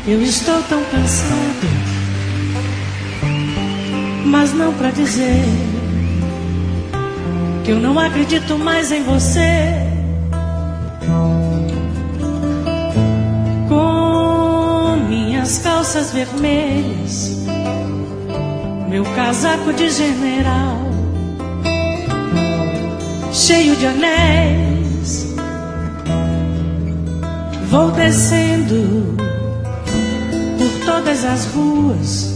Eu estou tão cansado, mas não pra dizer que eu não acredito mais em você. Com minhas calças vermelhas, meu casaco de general, cheio de anéis, vou descendo por todas as ruas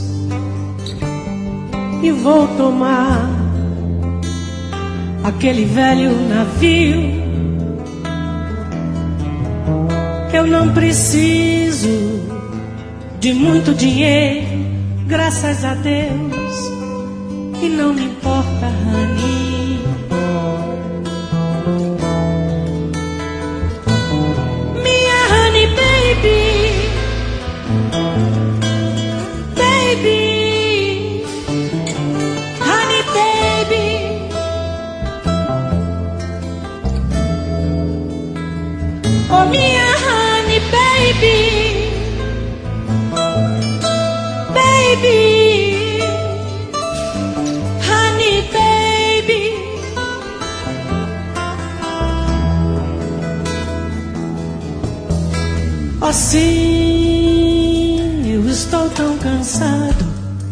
e vou tomar aquele velho navio. Eu não preciso de muito dinheiro, graças a Deus, e não me importa, honey. Minha honey baby, baby, honey baby. Oh minha honey baby, baby, honey baby. Assim eu estou tão cansado,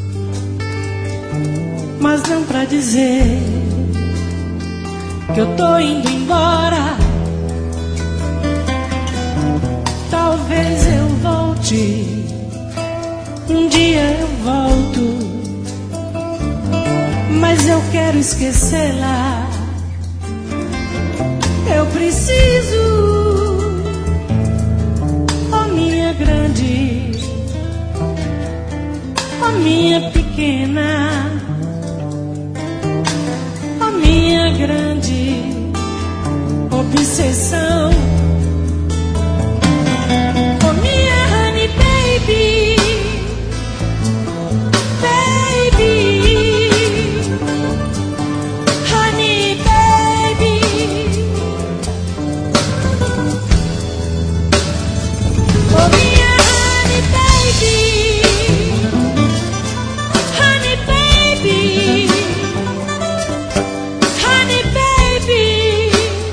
mas não pra dizer que eu tô indo embora. Talvez eu volte, um dia eu volto, mas eu quero esquecê-la. Eu preciso, oh minha grande, oh minha pequena, oh minha grande obsessão. Oh minha honey baby, baby, honey baby. Oh minha honey baby, honey baby, honey baby.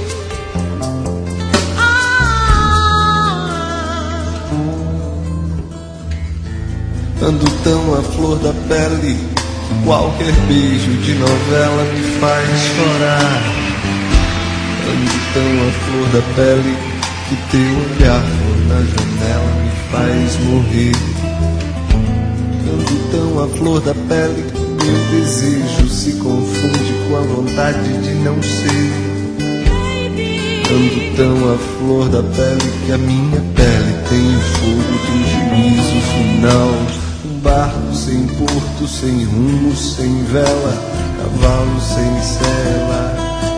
Ando tão à flor da pele, qualquer beijo de novela me faz chorar. Ando tão à flor da pele, que teu olhar flor na janela me faz morrer. Ando tão à flor da pele, meu desejo se confunde com a vontade de não ser. Ando tão à flor da pele, que a minha pele tem o fogo do juízo final. Barco sem porto, sem rumo, sem vela, cavalo sem sela.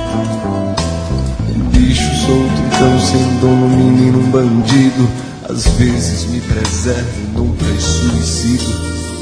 Um bicho solto, um cão sem dono, um menino, um bandido. Às vezes me preservo, noutras suicido.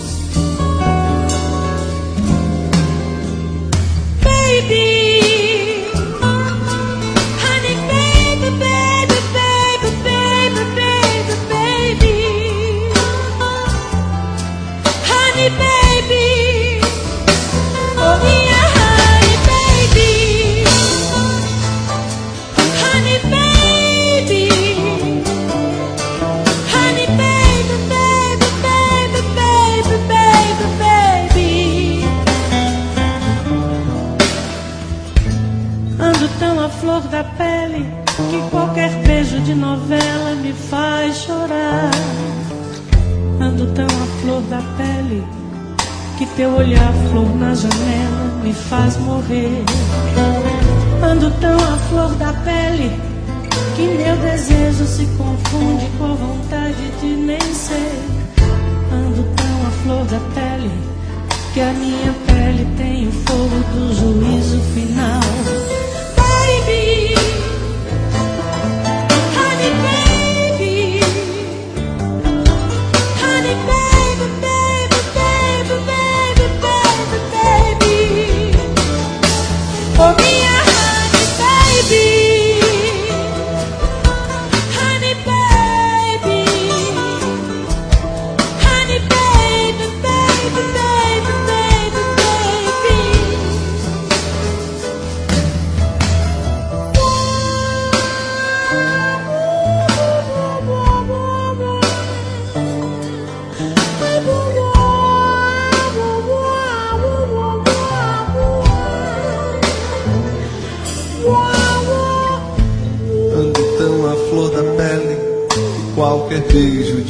Flor da pele, que qualquer beijo de novela me faz chorar. Ando tão à flor da pele, que teu olhar flor na janela me faz morrer. Ando tão à flor da pele, que meu desejo se confunde com a vontade de nem ser. Ando tão à flor da pele, que a minha pele tem o fogo do juízo final. Baby, honey baby, honey baby, baby, baby, baby, baby, baby. Oh minha honey baby, honey baby,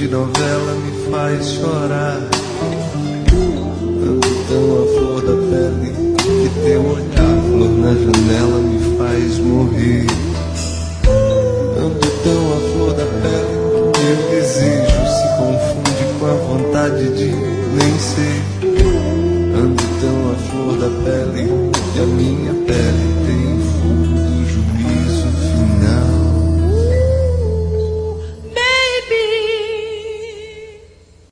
de novela me faz chorar. Ando tão à flor da pele que teu olhar, flor na janela, me faz morrer.